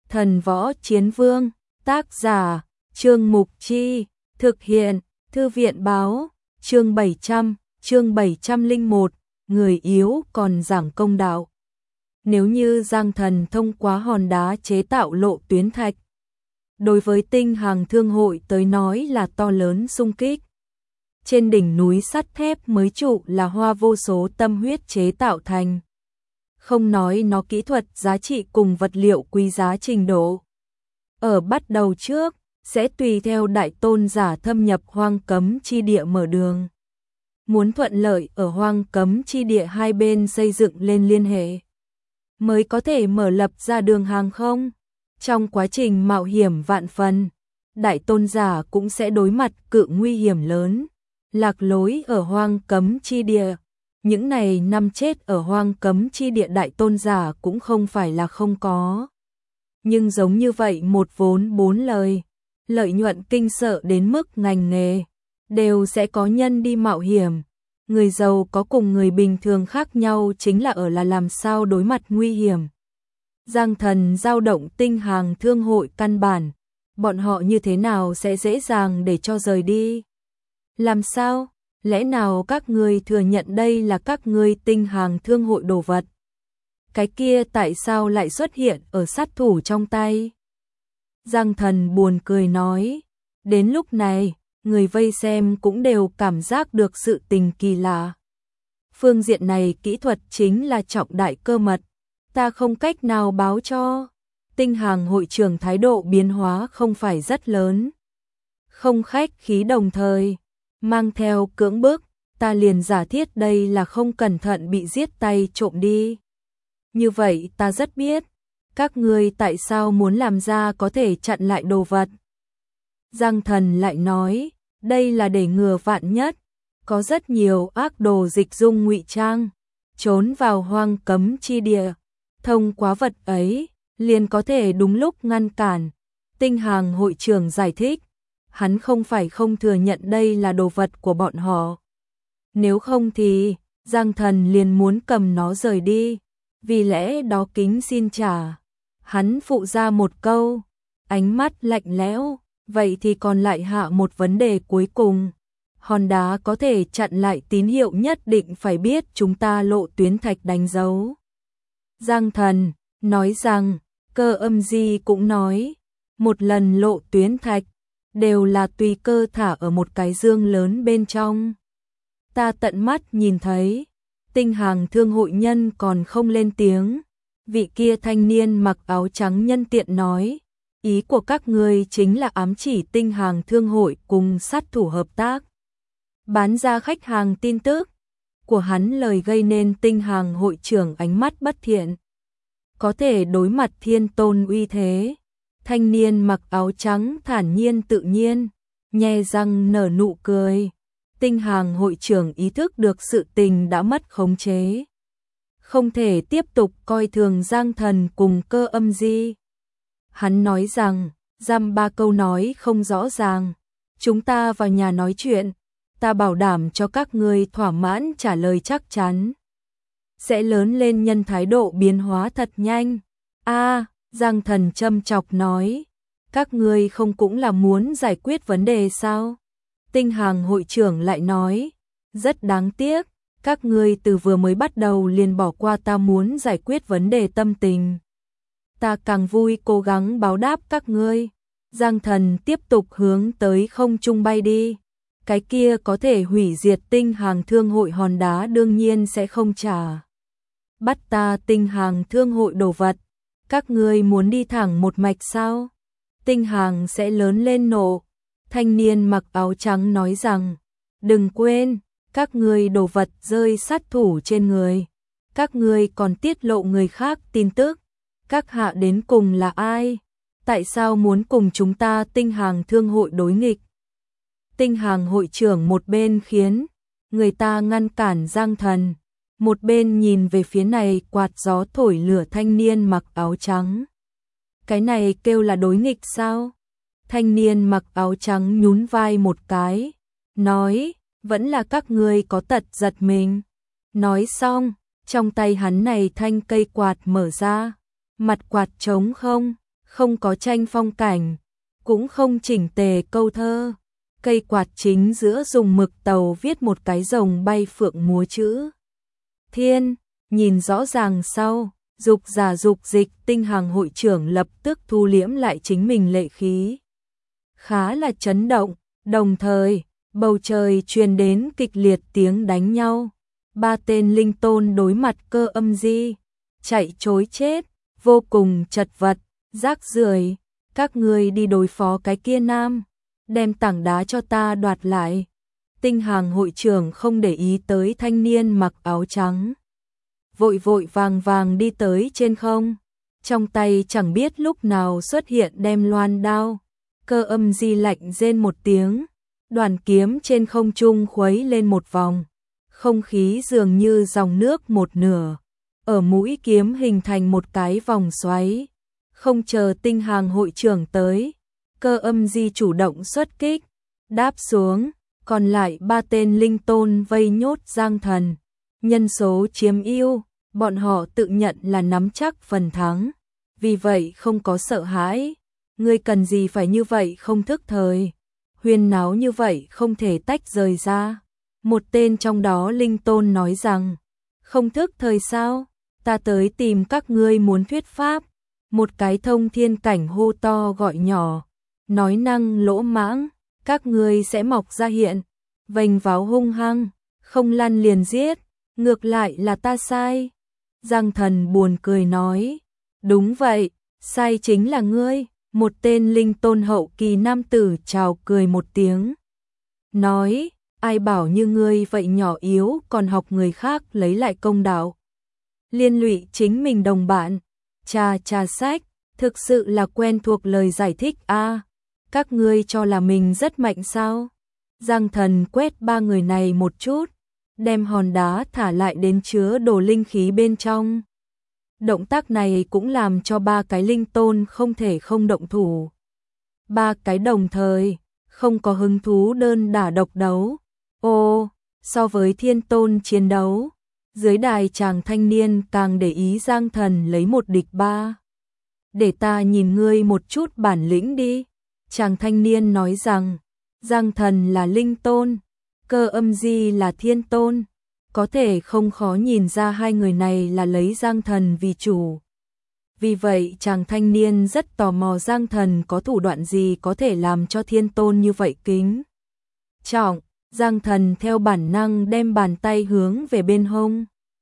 Thần Võ Chiến Vương, tác giả, Trương Mục Chi, thực hiện, Thư viện Báo, chương 701, người yếu còn giảng công đạo. Nếu như Giang Thần thông qua hòn đá chế tạo lộ tuyến thạch, đối với Tinh Hàng Thương hội tới nói là to lớn xung kích. Trên đỉnh núi sắt thép mới trụ là hoa vô số tâm huyết chế tạo thành. Không nói nó kỹ thuật giá trị cùng vật liệu quý giá trình độ. Ở bắt đầu trước, sẽ tùy theo đại tôn giả thâm nhập hoang cấm chi địa mở đường. Muốn thuận lợi ở hoang cấm chi địa hai bên xây dựng lên liên hệ, mới có thể mở lập ra đường hàng không. Trong quá trình mạo hiểm vạn phần, đại tôn giả cũng sẽ đối mặt cự nguy hiểm lớn, lạc lối ở hoang cấm chi địa. Những này năm chết ở hoang cấm chi địa đại tôn giả cũng không phải là không có. Nhưng giống như vậy một vốn bốn lời, lợi nhuận kinh sợ đến mức ngành nghề, đều sẽ có nhân đi mạo hiểm. Người giàu có cùng người bình thường khác nhau chính là ở là làm sao đối mặt nguy hiểm. Giang Thần dao động Tinh Hàng Thương hội căn bản, bọn họ như thế nào sẽ dễ dàng để cho rời đi? Làm sao? Lẽ nào các ngươi thừa nhận đây là các ngươi Tinh Hàng Thương hội đồ vật? Cái kia tại sao lại xuất hiện ở sát thủ trong tay? Giang Thần buồn cười nói, đến lúc này, người vây xem cũng đều cảm giác được sự tình kỳ lạ. Phương diện này kỹ thuật chính là trọng đại cơ mật, ta không cách nào báo cho. Tinh Hàng hội trưởng thái độ biến hóa không phải rất lớn. Không khách khí đồng thời, mang theo cưỡng bức, ta liền giả thiết đây là không cẩn thận bị giết tay trộm đi. Như vậy ta rất biết, các ngươi tại sao muốn làm ra có thể chặn lại đồ vật. Giang Thần lại nói, đây là để ngừa vạn nhất, có rất nhiều ác đồ dịch dung ngụy trang, trốn vào hoang cấm chi địa, thông qua vật ấy, liền có thể đúng lúc ngăn cản. Tinh Hàng hội trưởng giải thích, hắn không phải không thừa nhận đây là đồ vật của bọn họ. Nếu không thì, Giang Thần liền muốn cầm nó rời đi, vì lẽ đó kính xin trả. Hắn phụ ra một câu, ánh mắt lạnh lẽo, vậy thì còn lại hạ một vấn đề cuối cùng. Hòn đá có thể chặn lại tín hiệu nhất định phải biết chúng ta lộ tuyến thạch đánh dấu. Giang Thần nói rằng, Cơ Âm Di cũng nói, một lần lộ tuyến thạch, đều là tùy cơ thả ở một cái dương lớn bên trong. Ta tận mắt nhìn thấy, Tinh Hàng Thương hội nhân còn không lên tiếng. Vị kia thanh niên mặc áo trắng nhân tiện nói, ý của các ngươi chính là ám chỉ Tinh Hàng Thương hội cùng sát thủ hợp tác, bán ra khách hàng tin tức. Của hắn lời gây nên Tinh Hàng hội trưởng ánh mắt bất thiện. Có thể đối mặt thiên tôn uy thế. Thanh niên mặc áo trắng thản nhiên tự nhiên, nhe răng nở nụ cười. Tinh Hàng hội trưởng ý thức được sự tình đã mất khống chế, không thể tiếp tục coi thường Giang Thần cùng Cơ Âm Di. Hắn nói rằng, dăm ba câu nói không rõ ràng, chúng ta vào nhà nói chuyện, ta bảo đảm cho các ngươi thỏa mãn trả lời chắc chắn. Sẽ lớn lên nhân thái độ biến hóa thật nhanh. Giang Thần châm chọc nói, các ngươi không cũng là muốn giải quyết vấn đề sao? Tinh Hàng hội trưởng lại nói, rất đáng tiếc, các ngươi từ vừa mới bắt đầu liền bỏ qua ta muốn giải quyết vấn đề tâm tình. Ta càng vui cố gắng báo đáp các ngươi. Giang Thần tiếp tục hướng tới không trung bay đi. Cái kia có thể hủy diệt Tinh Hàng Thương hội hòn đá đương nhiên sẽ không trả. Bắt ta Tinh Hàng Thương hội đồ vật, các ngươi muốn đi thẳng một mạch sao? Tinh Hàng sẽ lớn lên nộ. Thanh niên mặc áo trắng nói rằng, đừng quên, các ngươi đồ vật rơi sát thủ trên người, các ngươi còn tiết lộ người khác tin tức, các hạ đến cùng là ai? Tại sao muốn cùng chúng ta Tinh Hàng Thương hội đối nghịch? Tinh Hàng hội trưởng một bên khiến người ta ngăn cản Giang Thần, một bên nhìn về phía này quạt gió thổi lửa thanh niên mặc áo trắng. Cái này kêu là đối nghịch sao? Thanh niên mặc áo trắng nhún vai một cái, nói, vẫn là các ngươi có tật giật mình. Nói xong, trong tay hắn này thanh cây quạt mở ra, mặt quạt trống không, không có tranh phong cảnh, cũng không chỉnh tề câu thơ. Cây quạt chính giữa dùng mực tàu viết một cái rồng bay phượng múa chữ thiên, nhìn rõ ràng sau, dục giả dục dịch. Tinh Hằng hội trưởng lập tức thu liễm lại chính mình lệ khí. Khá là chấn động, đồng thời, bầu trời truyền đến kịch liệt tiếng đánh nhau. Ba tên linh tôn đối mặt Cơ Âm Di, chạy trối chết, vô cùng chật vật, rác rưởi. Các ngươi đi đối phó cái kia nam, đem tảng đá cho ta đoạt lại. Tinh Hằng hội trưởng không để ý tới thanh niên mặc áo trắng, vội vội vàng vàng đi tới trên không, trong tay chẳng biết lúc nào xuất hiện đem loan đao. Cơ Âm Di lạnh rên một tiếng, đoàn kiếm trên không trung khuấy lên một vòng, không khí dường như dòng nước một nửa, ở mũi kiếm hình thành một cái vòng xoáy. Không chờ Tinh Hằng hội trưởng tới, Cơ Âm Di chủ động xuất kích, đáp xuống, còn lại ba tên linh tôn vây nhốt Giang Thần. Nhân số chiếm ưu, bọn họ tự nhận là nắm chắc phần thắng, vì vậy không có sợ hãi. Ngươi cần gì phải như vậy không thức thời, huyên náo như vậy không thể tách rời ra. Một tên trong đó linh tôn nói rằng, không thức thời sao, ta tới tìm các ngươi muốn thuyết pháp. Một cái thông thiên cảnh hô to gọi nhỏ, nói năng lỗ mãng, các ngươi sẽ mọc ra hiện, vênh váo hung hăng, không lăn liền giết, ngược lại là ta sai. Giang Thần buồn cười nói, đúng vậy, sai chính là ngươi. Một tên linh tôn hậu kỳ nam tử chào cười một tiếng, nói, ai bảo như ngươi vậy nhỏ yếu còn học người khác lấy lại công đạo, liên lụy chính mình đồng bạn. Trà sách, thực sự là quen thuộc lời giải thích a. Các ngươi cho là mình rất mạnh sao? Giang Thần quét ba người này một chút, đem hòn đá thả lại đến chứa đồ linh khí bên trong. Động tác này cũng làm cho ba cái linh tôn không thể không động thủ. Ba cái đồng thời, không có hứng thú đơn đả độc đấu. Ô, so với thiên tôn chiến đấu, dưới đài chàng thanh niên càng để ý Giang Thần lấy một địch ba. Để ta nhìn ngươi một chút bản lĩnh đi. Chàng thanh niên nói rằng, Giang Thần là linh tôn, Cơ Âm Di là thiên tôn. Có thể không khó nhìn ra hai người này là lấy Giang Thần vì chủ. Vì vậy chàng thanh niên rất tò mò Giang Thần có thủ đoạn gì có thể làm cho thiên tôn như vậy kính trọng. Giang Thần theo bản năng đem bàn tay hướng về bên hông.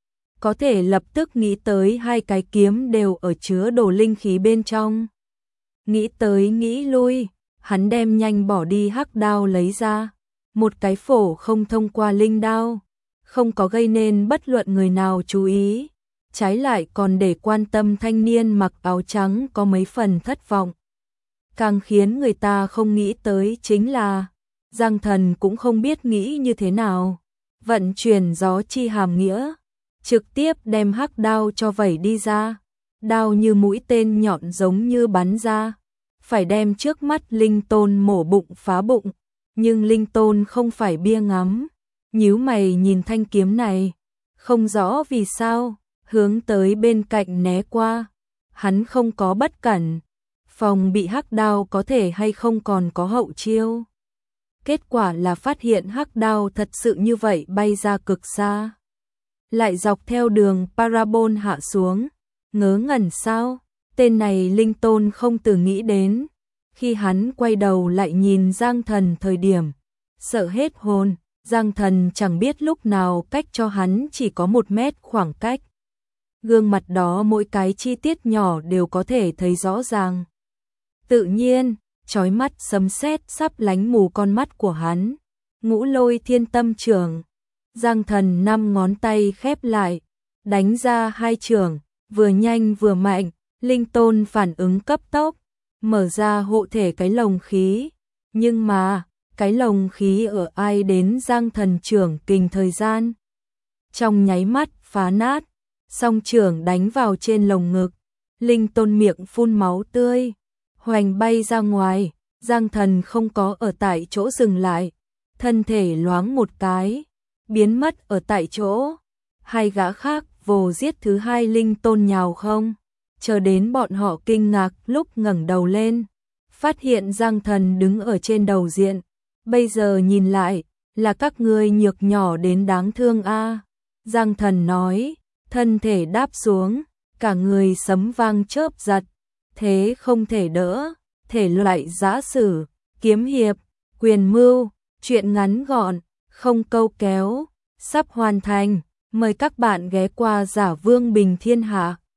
Có thể lập tức nghĩ tới hai cái kiếm đều ở chứa đồ linh khí bên trong. Nghĩ tới nghĩ lui, hắn đem nhanh bỏ đi hắc đao lấy ra. Một cái phổ không thông qua linh đao, không có gây nên bất luận người nào chú ý, trái lại còn để quan tâm thanh niên mặc áo trắng có mấy phần thất vọng. Càng khiến người ta không nghĩ tới chính là, Giang Thần cũng không biết nghĩ như thế nào, vận chuyển gió chi hàm nghĩa, trực tiếp đem hắc đao cho vẩy đi ra, đao như mũi tên nhọn giống như bắn ra, phải đem trước mắt linh tôn mổ bụng phá bụng, nhưng linh tôn không phải bia ngắm. Nhíu mày nhìn thanh kiếm này, không rõ vì sao, hướng tới bên cạnh né qua. Hắn không có bất cẩn, phòng bị hắc đao có thể hay không còn có hậu chiêu. Kết quả là phát hiện hắc đao thật sự như vậy bay ra cực xa. Lại dọc theo đường parabol hạ xuống, ngớ ngẩn sao, tên này linh tôn không từ nghĩ đến. Khi hắn quay đầu lại nhìn Giang Thần thời điểm, sợ hết hồn. Giang Thần chẳng biết lúc nào cách cho hắn chỉ có 1 mét khoảng cách. Gương mặt đó mỗi cái chi tiết nhỏ đều có thể thấy rõ ràng. Tự nhiên, chói mắt sấm sét sắp lánh mù con mắt của hắn. Ngũ Lôi Thiên Tâm Chưởng. Giang Thần 5 ngón tay khép lại, đánh ra 2 chưởng, vừa nhanh vừa mạnh. Linh tôn phản ứng cấp tốc, mở ra hộ thể cái lồng khí. Nhưng mà cái lồng khí ở ai đến Giang Thần chưởng kình thời gian. Trong nháy mắt phá nát, song chưởng đánh vào trên lồng ngực, linh tôn miệng phun máu tươi, hoành bay ra ngoài. Giang Thần không có ở tại chỗ dừng lại, thân thể loáng một cái, biến mất ở tại chỗ. Hai gã khác vồ giết thứ hai linh tôn nhào không. chờ đến bọn họ kinh ngạc lúc ngẩng đầu lên, phát hiện Giang Thần đứng ở trên đầu diện. Bây giờ nhìn lại, là các ngươi nhược nhỏ đến đáng thương a. Giang Thần nói, thân thể đáp xuống, cả người sấm vang chớp giật, thế không thể đỡ, thể loại giã sử, kiếm hiệp, quyền mưu, truyện ngắn gọn, không câu kéo, sắp hoàn thành, mời các bạn ghé qua Giả Vương Bình Thiên Hạ.